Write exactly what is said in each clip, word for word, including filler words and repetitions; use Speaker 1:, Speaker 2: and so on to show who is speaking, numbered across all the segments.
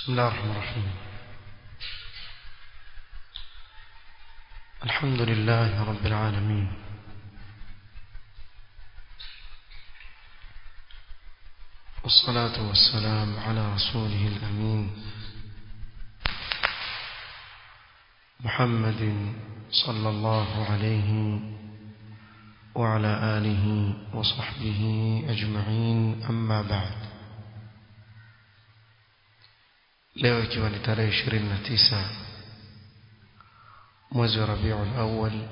Speaker 1: بسم الله الرحمن الرحيم. الحمد لله رب العالمين، والصلاة والسلام على رسوله الأمين محمد صلى الله عليه وعلى آله وصحبه أجمعين. أما بعد، leo ikiwa ni tarehe ishirini na tisa mwezi wa Rabiul Awwal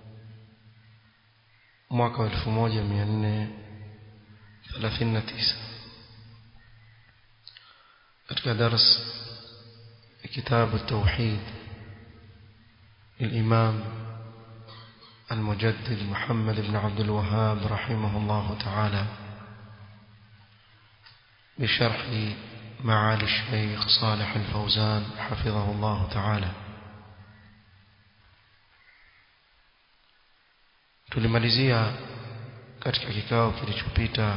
Speaker 1: mwaka wa elfu moja mia nne thelathini na tisa, katika darasa kitabu at-Tauhid للإمام المجدد محمد بن عبد الوهاب رحمه الله تعالى بشرح معالي الشيخ صالح الفوزان حفظه الله تعالى. tulimalizia katika kikao kilichopita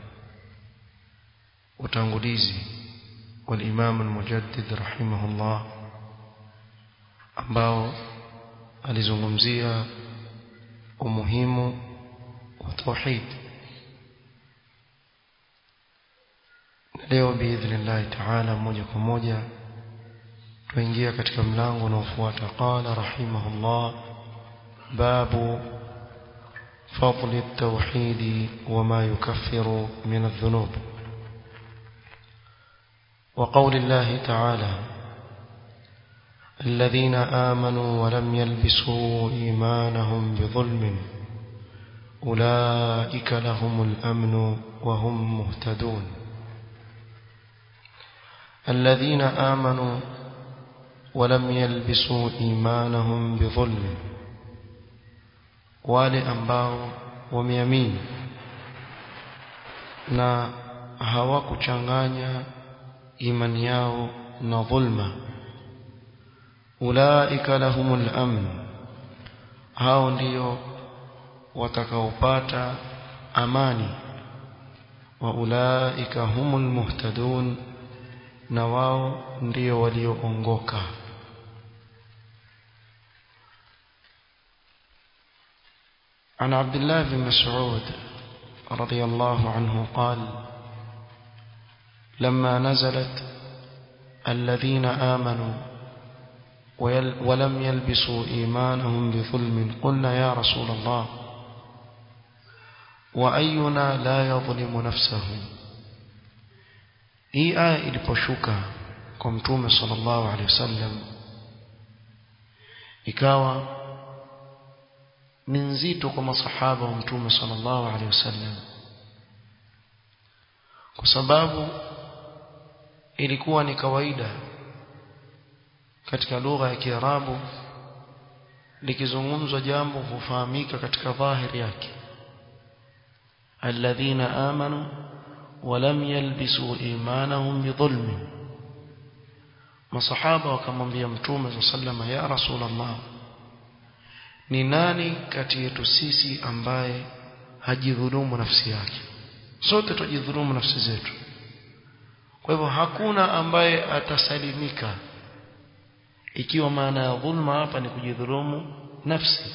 Speaker 1: utangulizi wa Imam al-Mujaddid rahimahullah, ambao alizungumzia umuhimu wa tauhid. Leo biidhnillah ta'ala moja kwa moja tuingia katika mlango unaofuata. Qala rahimahullah, babu fadl at-tauhid wa ma yukaffiru min adh-dhunub. wa qawli Allah ta'ala الذين آمنوا ولم يلبسوا إيمانهم بظلم أولئك لهم الأمن وهم مهتدون. الذين آمنوا ولم يلبسوا إيمانهم بظلم، wale ambao wameamini na hawakuchanganya imani yao na dhulma. Ulaika lahumul amn, hao ndio watakaopata amani. Wa ulaika humul muhtadun, na wao ndio walioongoka. عن عبد الله بن مسعود رضي الله عنه قال: لما نزلت الذين آمنوا ولم يلبسوا إيمانهم بظلم قلنا يا رسول الله وأينا لا يظلم نفسه. hii aya iliposhuka kwa Mtume sallallahu alaihi wasallam ikawa ni nzito kwa masahaba wa Mtume sallallahu alaihi wasallam, kwa sababu ilikuwa ni kawaida katika lugha ya Kiarabu likizungumzwa jambo hufahamika katika dhahiri yake, alladhina amanu walam yalbisu imanahum bidhulm. Masahaba wakamwambia Mtume sallallahu alayhi ya Rasulullah, ni nani kati yetu sisi ambaye hajidhulumu nafsi yake? Sote tujidhulumu nafsi zetu, kwa hivyo hakuna ambaye atasalimika ikiwa maana ya dhulma hapa ni kujidhulumu nafsi.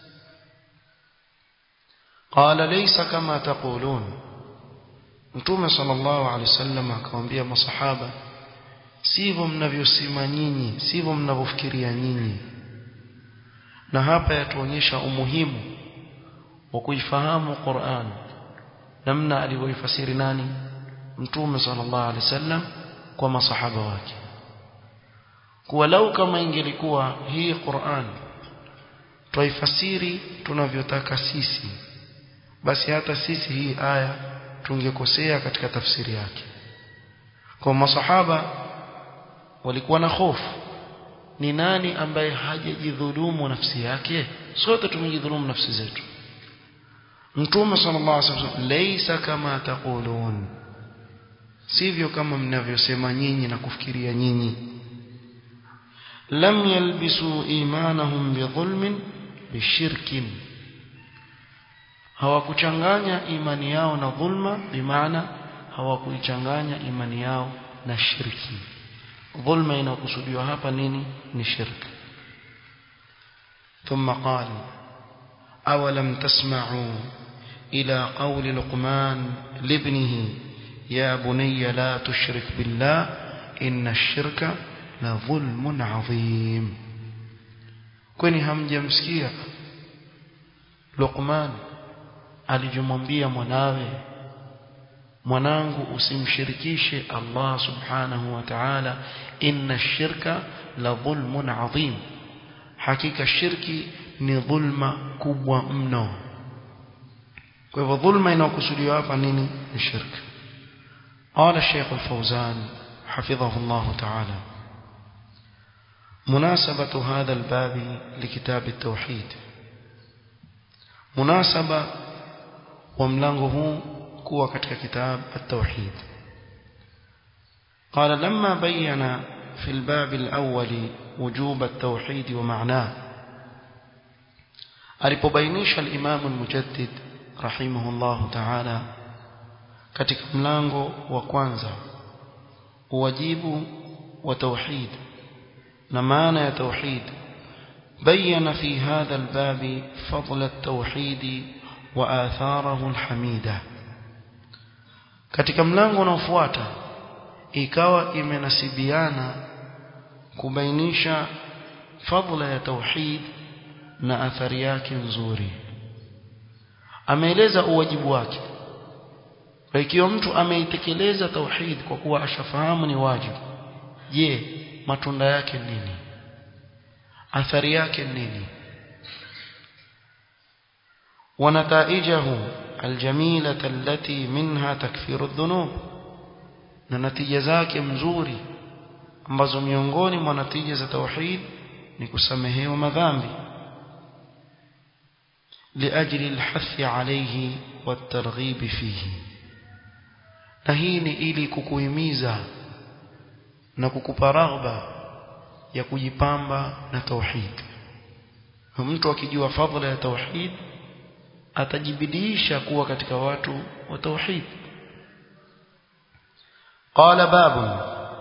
Speaker 1: Qala laysa kama taqulun, Mtume sallallahu alaihi wasallam akamwambia masahaba, sivyo mnavyosema nyinyi, sivyo mnavyofikiria nyinyi. Na hapa yatuonyesha umuhimu wa kuifahamu Qur'an, namna alivyoifasiri nani? Mtume sallallahu alaihi wasallam kwa masahaba wake. Kwa lau kama ingelikuwa hii Qur'an tuifasiri tunavyotaka sisi, basi hata sisi hii aya tungekosea katika tafsiri yake. Kwa masahaba walikuwa na hofu, ni nani ambaye hajajidhulumu nafsi yake? Sote tumejidhulumu nafsi zetu. Mtume sallallahu alaihi wasallam, laysa kama taqulun, sivyo kama mnavyosema nyinyi na kufikiria nyinyi. Lam yalbisu imanahum bidhulmin bishirkin, hawakuchanganya imani yao na dhulma, bimaana hawakuichanganya imani yao na shirki. dhulma inakusudiwa hapa nini ni shirk thumma qala awalam tasma'u ila qawli luqman libnihi ya bunayya la tushrik billah inna ash-shirka la dhulmun 'adhim kwani hamjamsikia Luqman alijumwambia mwanawe mwanangu usimshirikishe Allah subhanahu wa ta'ala inna ash-shirka la dhulmun 'adhim hakika shirki ni dhulma kubwa mno kwa hivyo dhulma inayokusudiwa hapa nini ni shirk قال الشيخ الفوزان حفظه الله تعالى مناسبة هذا الباب لكتاب التوحيد مناسبة وملانغه كوا ketika كتاب التوحيد قال لما بين في الباب الأول وجوب التوحيد ومعناه alipobainisha الإمام المجدد رحمه الله تعالى katika mlango wa kwanza wajibu wa tauhid na maana ya tauhid بين في هذا الباب فضل التوحيد وآثاره الحميدة katika mlango unaofuata ikawa imenasibiana kubainisha fadhila ya tauhid na athari yake nzuri ameeleza uwajibu wake ikiwa mtu ameitekeleza tauhid kwa kuwa ashafahamu ni wajibu je matunda yake nini athari yake nini ونتائجه الجميلة التي منها تكفير الذنوب na natija zake mzuri ambazo miongoni mwa natija za tauhid ni kusamehewa madhambi liajli alhathi alayhi watarghib fihi na hii ni ili kukuhimiza na kukupa raghba ya kujipamba na tauhid mtu akijua fadhila ya tauhid atajibidisha kuwa katika watu wa tauhid qala babun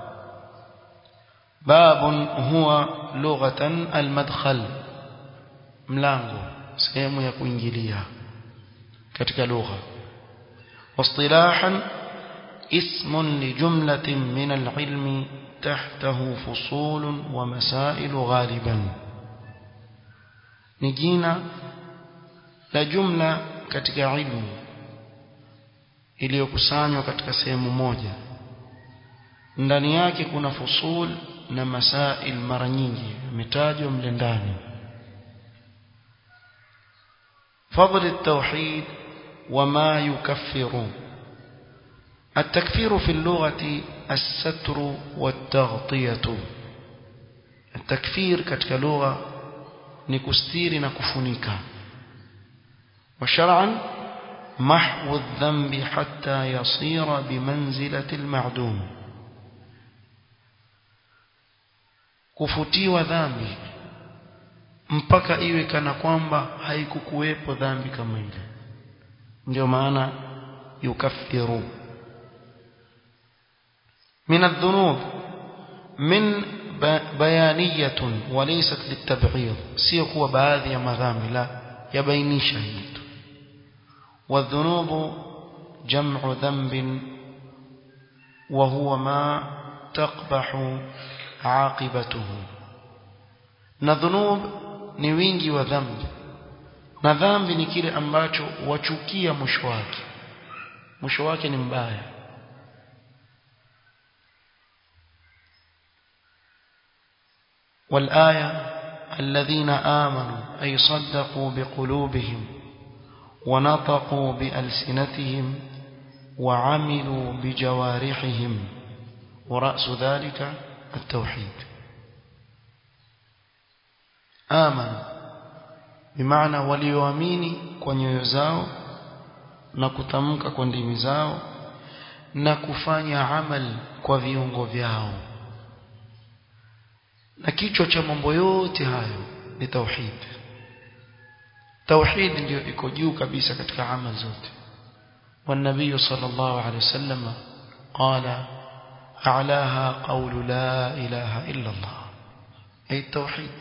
Speaker 1: babun huwa lughatan almadkhal mlango sehemu ya kuingilia katika lugha واصطلاحا اسم لجملة من العلم تحته فصول ومسائل غالبا نجينا la jumla katika ilmu iliyokusanywa katika sehemu moja ndani yake kuna fusul na masail mara nyingi yametajwa mle ndani fadl at-tauhid wama yukaffiru التكفير في اللغة الستر والتغطية التكفير katika lugha ni kustiri na kufunika وشرعا محو الذنب حتى يصير بمنزلة المعدوم kufutiwa dhambi mpaka iwe kana kwamba haikukuwepo dhambi kama ile ndio maana yukaffiru من الذنوب من بيانية وليست للتبعيض sio kuwa baadhi ya madhambi la yabainisha hili والذنوب جمع ذنب وهو ما تقبح عاقبته na dhunub ni wingi wa dhambi na dhambi ni kile ambacho wachukia mwisho wake mwisho wake ni mbaya والآية الذين آمنوا أي صدقوا بقلوبهم ونطقوا بألسنتهم وعملوا بجوارحهم ورأس ذلك التوحيد آمنوا بمعنى وليؤمنوا kwa nyoyo zao na kutamka kwa ndimi zao na kufanya amal kwa viungo vyao na kichwa cha mambo yote hayo ni tauhid توحيد ndio iko juu kabisa katika amali zote والنبي صلى الله عليه وسلم قال أعلاها قول لا إله إلا الله أي التوحيد.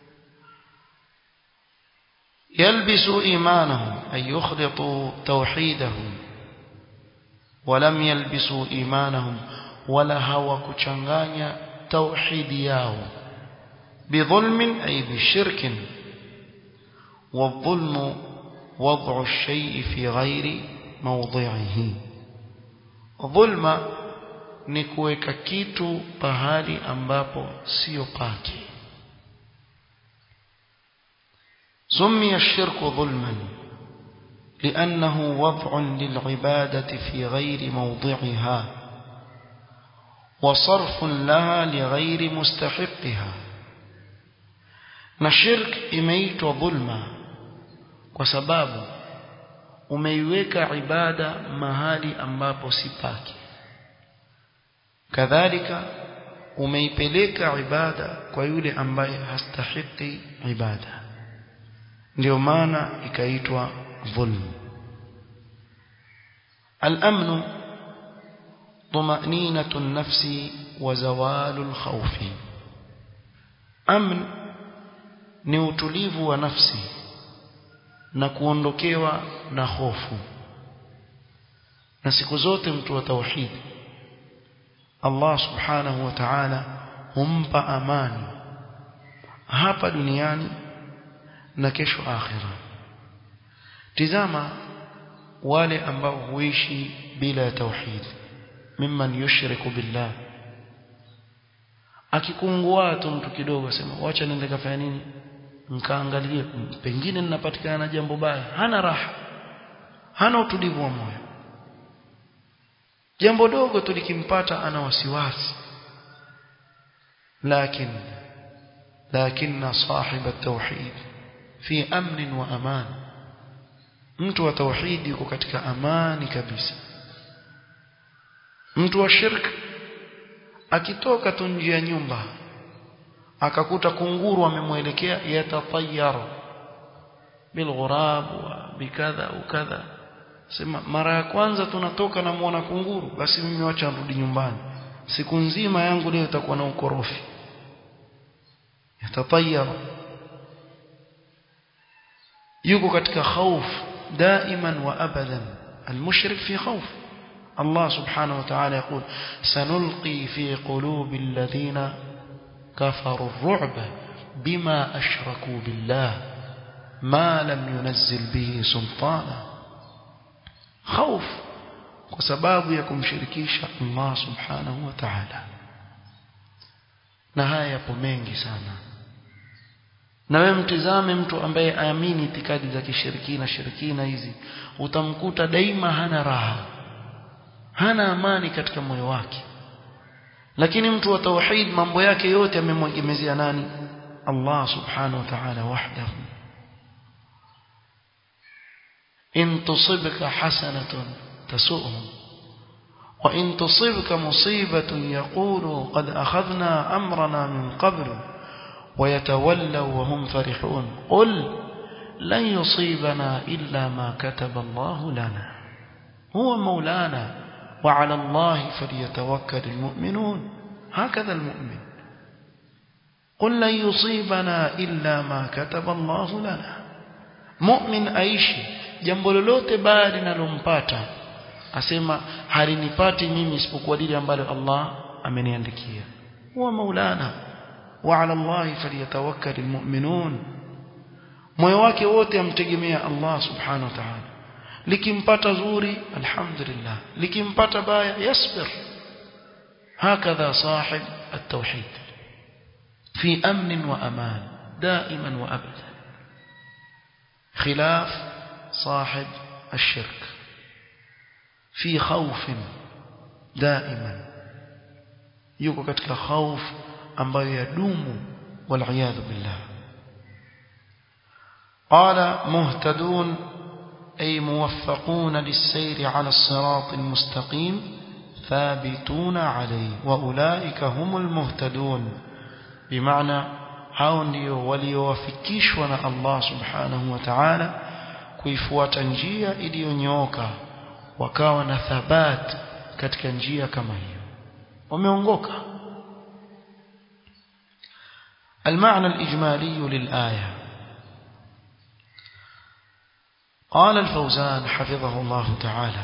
Speaker 1: يلبس إيمانهم أي يخلطوا توحيدهم ولم يلبسوا إيمانهم ولا هوا كشنغانيا توحيد ياو بظلم أي بشرك. والظلم وضع الشيء في غير موضعه. ظلم ni kuweka kitu pahali ambapo sio pake. سمي الشرك ظلما لأنه وضع للعبادة في غير موضعها وصرف لها لغير مستحقها. na shirk imeitwa dhulma kwa sababu umeiweka ibada mahali ambapo si pake, kadhalika umeipeleka ibada kwa yule ambaye hastahiki ibada, ndio maana ikaitwa dhulm. al-amn طمأنينة النفس وزوال الخوف. amn ni utulivu wa nafsi na kuondokewa na hofu. na siku zote mtu wa tauhid Allah subhanahu wa ta'ala humpa amani hapa duniani na kesho akhira. Tizama wale ambao huishi bila tauhid, mimman yushriku billah, akikungua tu mtu kidogo sema wacha niende kafanya nini nikaangalie pengine ninapatikana na jambo baya, hana raha, hana utulivu wa moyo. jambo dogo tulikimpata ana wasiwasi. lakin lakinna sahib at-tauhid fi amn wa aman. mtu wa tauhid yuko katika amani kabisa. mtu wa shirk akitoka tu nje ya nyumba akakuta kunguru amemwelekea, yatatayara bilghurab wa bikadha ukadha, sema mara ya kwanza tunatoka na muona kunguru, basi mimi wacha nirudi nyumbani, siku nzima yangu leo itakuwa na ukorofi. yatatayara, yuko katika khauf daiman wa abadan. المشرك في خوف. الله سبحانه وتعالى يقول سنلقي في قلوب الذين كفروا الرعب بما أشركوا بالله ما لم ينزل به سلطانا. خوف وسباب يكم شركيش الله سبحانه وتعالى. نهاية بمينجي سانا. na wewe mtizame mtu ambaye aamini itikadi za kishirikina shirikina hizi, utamkuta daima hana raha, hana amani katika moyo wake. lakini mtu wa tauhid mambo yake yote amemwegemezea nani? Allah subhanahu wa ta'ala wahdahu. in tusibka hasanatun tasu'hum wa in tusibka musibatun yaqulu qad akhadhna amrana min qablu ويتولوا وهم فرحون قل لن يصيبنا إلا ما كتب الله لنا هو مولانا وعلى الله فليتوكل المؤمنون. هكذا المؤمن. قل لن يصيبنا إلا ما كتب الله لنا. مؤمن aishi jambo lolote baya linalompata asema halinipati mimi isipokuwa lile ambalo Allah ameniandikia. huwa maulana وعلى الله فليتوكل المؤمنون. moyo wake wote amtegemea Allah subhanahu wa ta'ala. likimpata zuri alhamdulillah, likimpata baya yasbir. هكذا صاحب التوحيد في أمن وأمان دائما وأبدا، خلاف صاحب الشرك في خوف دائما، yuko katika خوف ambayo yadumu wal'iyadhu billah. قال مهتدون أي موفقون للسير على الصراط المستقيم ثابتون عليه وأولئك هم المهتدون، بمعنى hao ndio waliowafikishwa na Allah subhanahu wa ta'ala kuifuata njia iliyonyooka, wakawa na thabat katika njia kama hiyo. wameongoka. المعنى الإجمالي للآية. قال الفوزان حفظه الله تعالى: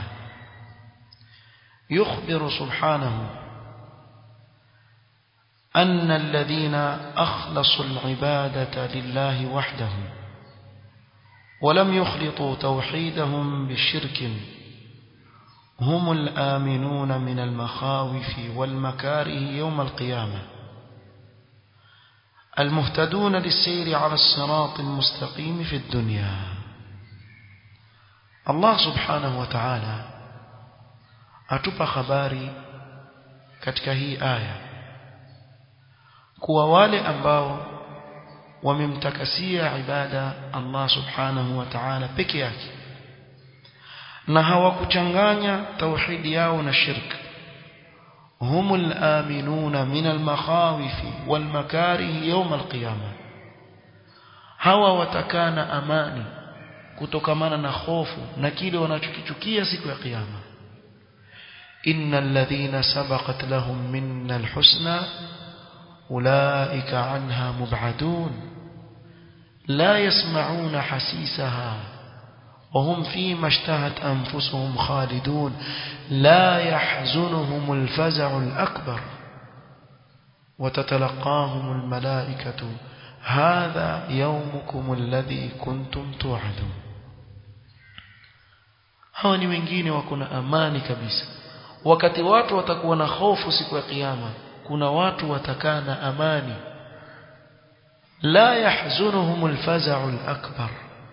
Speaker 1: يخبر سبحانه أن الذين أخلصوا العبادة لله وحده ولم يخلطوا توحيدهم بالشرك هم الآمنون من المخاوف والمكاره يوم القيامة، المهتدون للسير على الصراط المستقيم في الدنيا. الله سبحانه وتعالى atupa habari katika hii aya kuwa wale ambao wamemtakasia ibada Allah subhanahu wa ta'ala peke yake na hawakuchanganya tauhidi yao na shirk, humul aminuna min al-makhawifi wal makarih yawm al-qiyamah, hawa watakana amani kutokamana na hofu na kile wanachokichukia siku ya kiyama. innal ladhina sabaqat lahum minna al-husna ulaika anha mub'adun la yasma'una hasisaha وهم فيما اشتهت أنفسهم خالدون لا يحزنهم الفزع الأكبر وتتلقاهم الملائكة هذا يومكم الذي كنتم توعدون. hawa ni wengine wakuna amani kabisa. Wakati watu watakuwa na hofu siku ya kiyama, kuna watu watakana amani. la yahzunuhum alfaza'u alakbar,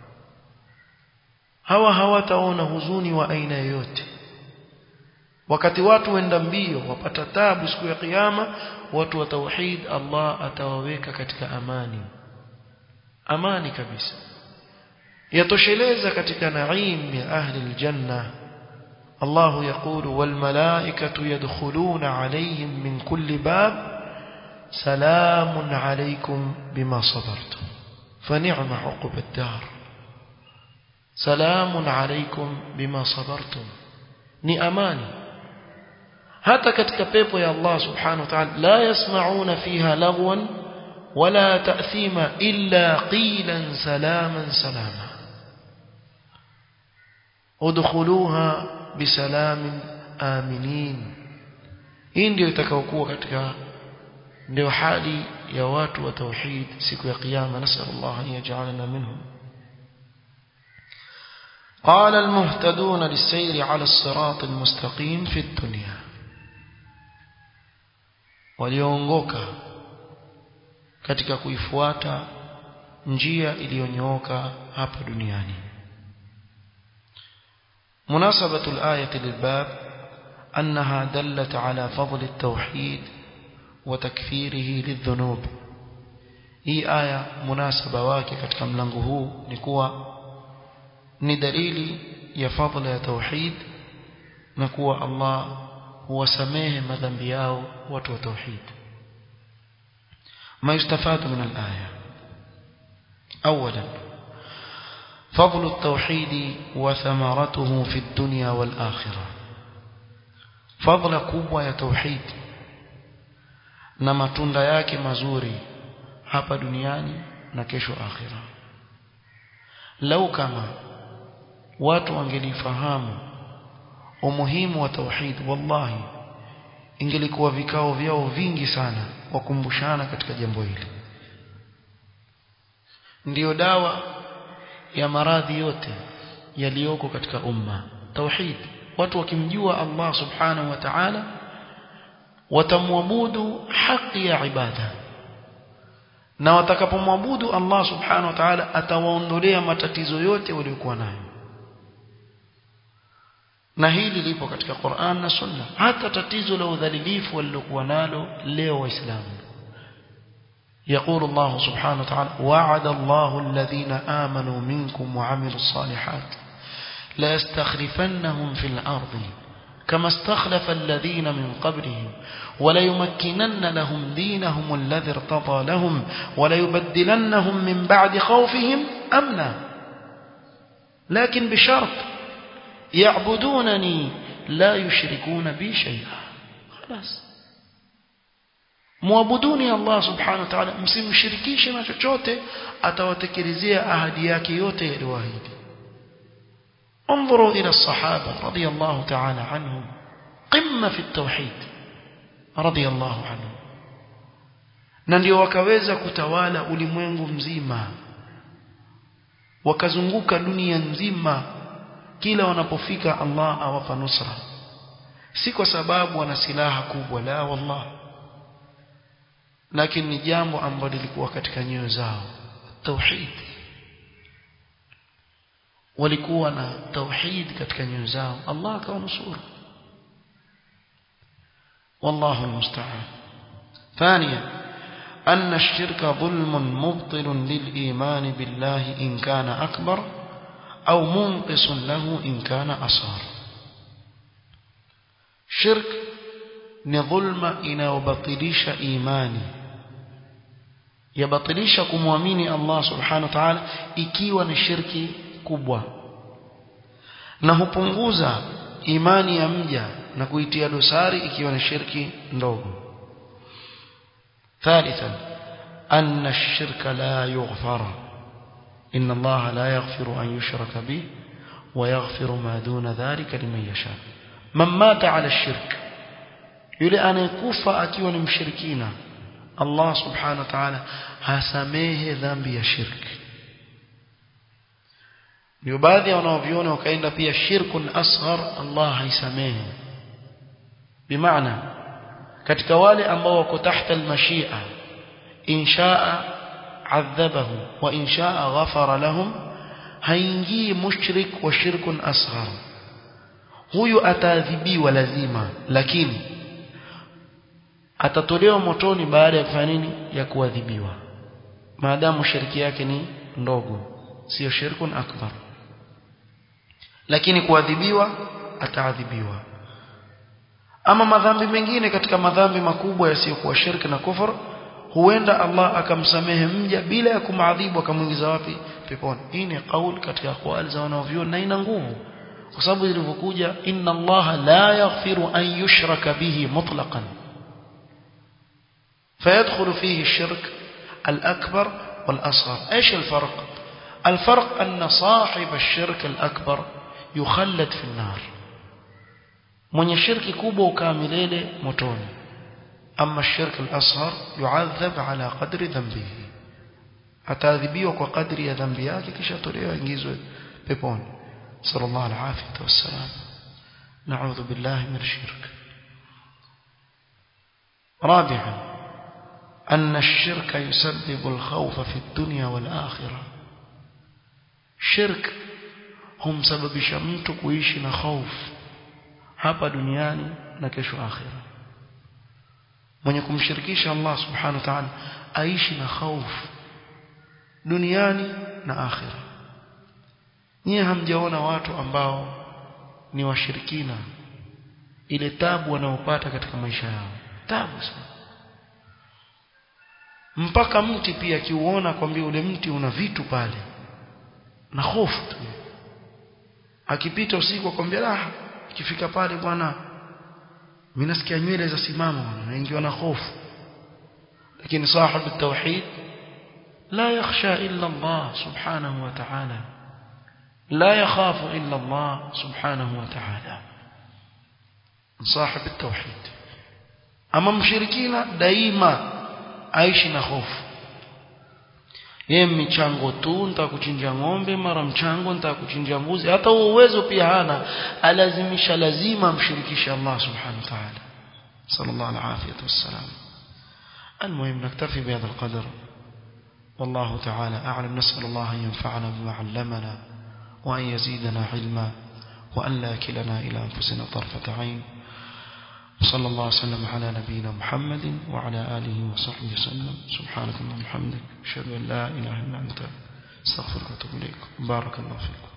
Speaker 1: hawa hawataona huzuni wa aina yoyote. Wakati watu wenda mbio wapata taabu siku ya kiyama, watu wa tauhid Allah atawaweka katika amani, amani kabisa, yatosheleza katika naim ya ahli aljanna. Allah yaqulu wal malaikatu yadkhuluna alayhim min kulli bab salamun alaykum bima sabartum fa ni'ma 'uqba ad-dar. salamun alaykum bima sabartum, ni amani. hata katika pepo ya Allah subhanahu wa ta'ala la yasma'una fiha lagwan wala ta'thima illa qilan salaman salama udkhuluha bisalamin aminin. hii ndio itakayokuwa katika ndio hali ya watu wa tauhid siku ya kiyama. nasallallahu an yaj'alana minhum. قال المهتدون للسير على الصراط المستقيم في الدنيا، waliongoka katika kuifuata njia iliyonyooka hapa duniani. مناسبة الآية للباب أنها دلت على فضل التوحيد وتكفيره للذنوب. hii aya munasaba wake katika mlango huu ni kuwa ni dalili ya fadhila ya tauhid na kuwa Allah huwasamehe madhambi yao watu wa tauhid. ما يستفاد من الآية: أولا فضل التوحيد وثمرته في الدنيا والآخرة. فضل kubwa ya tauhid na matunda yake mazuri hapa duniani na kesho akhira. lau kama watu wangelifahamu umuhimu wa tauhid, wallahi ingelikuwa vikao vyao vingi sana wakumbushana katika jambo hili. Ndiyo dawa ya maradhi yote yaliyoko katika umma, tauhid. Watu wakimjua Allah subhanahu wa ta'ala watamwabudu haki ya ibada, na watakapomwabudu Allah subhanahu wa ta'ala atawaondolea matatizo yote waliokuwa nayo. na hili lipo katika Qur'an na Sunna. hata tatizo la udhalilifu walilokuwa nalo leo waislamu, يقول الله سبحانه وتعالى وعد الله الذين آمنوا منكم وعملوا الصالحات لا يستخلفنهم في الأرض كما استخلف الذين من قبلهم ولا يمكنن لهم دينهم الذي ارتضى لهم ولا يبدلنهم من بعد خوفهم أمنا لكن بشرط يعبدونني لا يشركون بي شيئا. خلاص muabuduni Allah subhanahu wa ta'ala msimshirikishe na chochote atawatekelezea ahadi yake yote aliyoahidi انظروا الى الصحابه رضي الله تعالى عنهم قمه في التوحيد رضي الله عنهم na ndio wakaweza kutawala ulimwengu mzima wakazunguka dunia nzima kila wanapofika Allah awapa nusra si kwa sababu wana silaha kubwa la wallah lakini ni jambo ambalo lilikuwa katika nyoyo zao tauhid walikuwa na tauhid katika nyoyo zao Allah akawanusuru wallahu almusta'an ثانيا أن الشرك ظلم مبطل للإيمان بالله إن كان أكبر أو منقص له إن كان أصغر شرك نظلم إن وبطليش إيماني يبطليش كمؤمني الله سبحانه وتعالى ikiwa ni shirki kubwa na hupunguza imani ya mja na kuitia dosari ikiwa ni shirki ndogo ثالثا أن الشرك لا يغفر إن الله لا يغفر أن يشرك به ويغفر ما دون ذلك لمن يشاء من مات على الشرك يلي أن يكوفى أكيون مشركين الله سبحانه وتعالى هسميه ذنبي الشرك يبادي ونوفيون وكأن فيه شرك أصغر الله هيسميه بمعنى katika wale ambao wako tahta almashia inshaa adhabahu wa inshaa ghafara lahum haingii mushrik wa shirkun asghar huyu ataadhibiwa lazima lakini atatolewa motoni baada ya kufanya nini ya kuadhibiwa maadamu shirki yake ni ndogo sio shirkun akbar lakini kuadhibiwa ataadhibiwa ama madhambi mengine katika madhambi makubwa yasiyokuwa shirki na kufur huenda Allah akamsamehe mja bila ya kumadhibu akamuingiza wapi peponi hii ni kauli katika aqwali za wanavyuoni na ina nguvu kwa sababu ilivyokuja inna Allah la yaghfiru an yushraka bihi mutlaqan فيدخل فيه الشرك الأكبر والأصغر إيش الفرق الفرق أن صاحب الشرك الأكبر يخلد في النار mwenye shirki kubwa ukaa milele motoni ama shirki al-asghar yu'adhab ala qadri dhanbihi ataadhibiwa kwa kadri ya dhambi yake kisha tolewa ingizwe peponi sallallahu alayhi wasallam na'udhu billahi min ash-shirk رابعا أن الشرك يسبب الخوف في الدنيا والآخرة شرك هم سبب شمت kuishi خوف hapa duniani na kesho akhira mwenye kumshirikisha Allah subhanahu wa ta'ala aishi na hofu duniani na akhira nyie hamjaona watu ambao ni washirikina ile tabu wanaopata katika maisha yao tabu sana mpaka mti pia kiuona kwambia ule mti una vitu pale na hofu tu akipita usiku akwambia raha ikifika pale bwana mimi nasikia nywele za simama na ingiwa na hofu lakini sahibu tauhid la yakhsha illa Allah subhanahu wa ta'ala la yakhafu illa Allah subhanahu wa ta'ala sahibu tauhid ama mshirikina daima aishi na hofu yeye michango tu nitakuchinja ng'ombe mara mchango nitakuchinja mbuzi hata uwezo pia hana alazimisha lazima mshirikishe Allah subhanahu wa ta'ala sallallahu alayhi wasallam المهم نكتفي بهذا القدر والله تعالى أعلم نسأل الله أن ينفعنا بما علمنا وأن يزيدنا علما وأن لا كلنا إلى أنفسنا طرفة عين صلى الله وسلم على نبينا محمد وعلى آله وصحبه وسلم سبحانك اللهم وبحمدك أشهد أن لا إله إلا أنت استغفرك وأتوب إليك بارك الله فيكم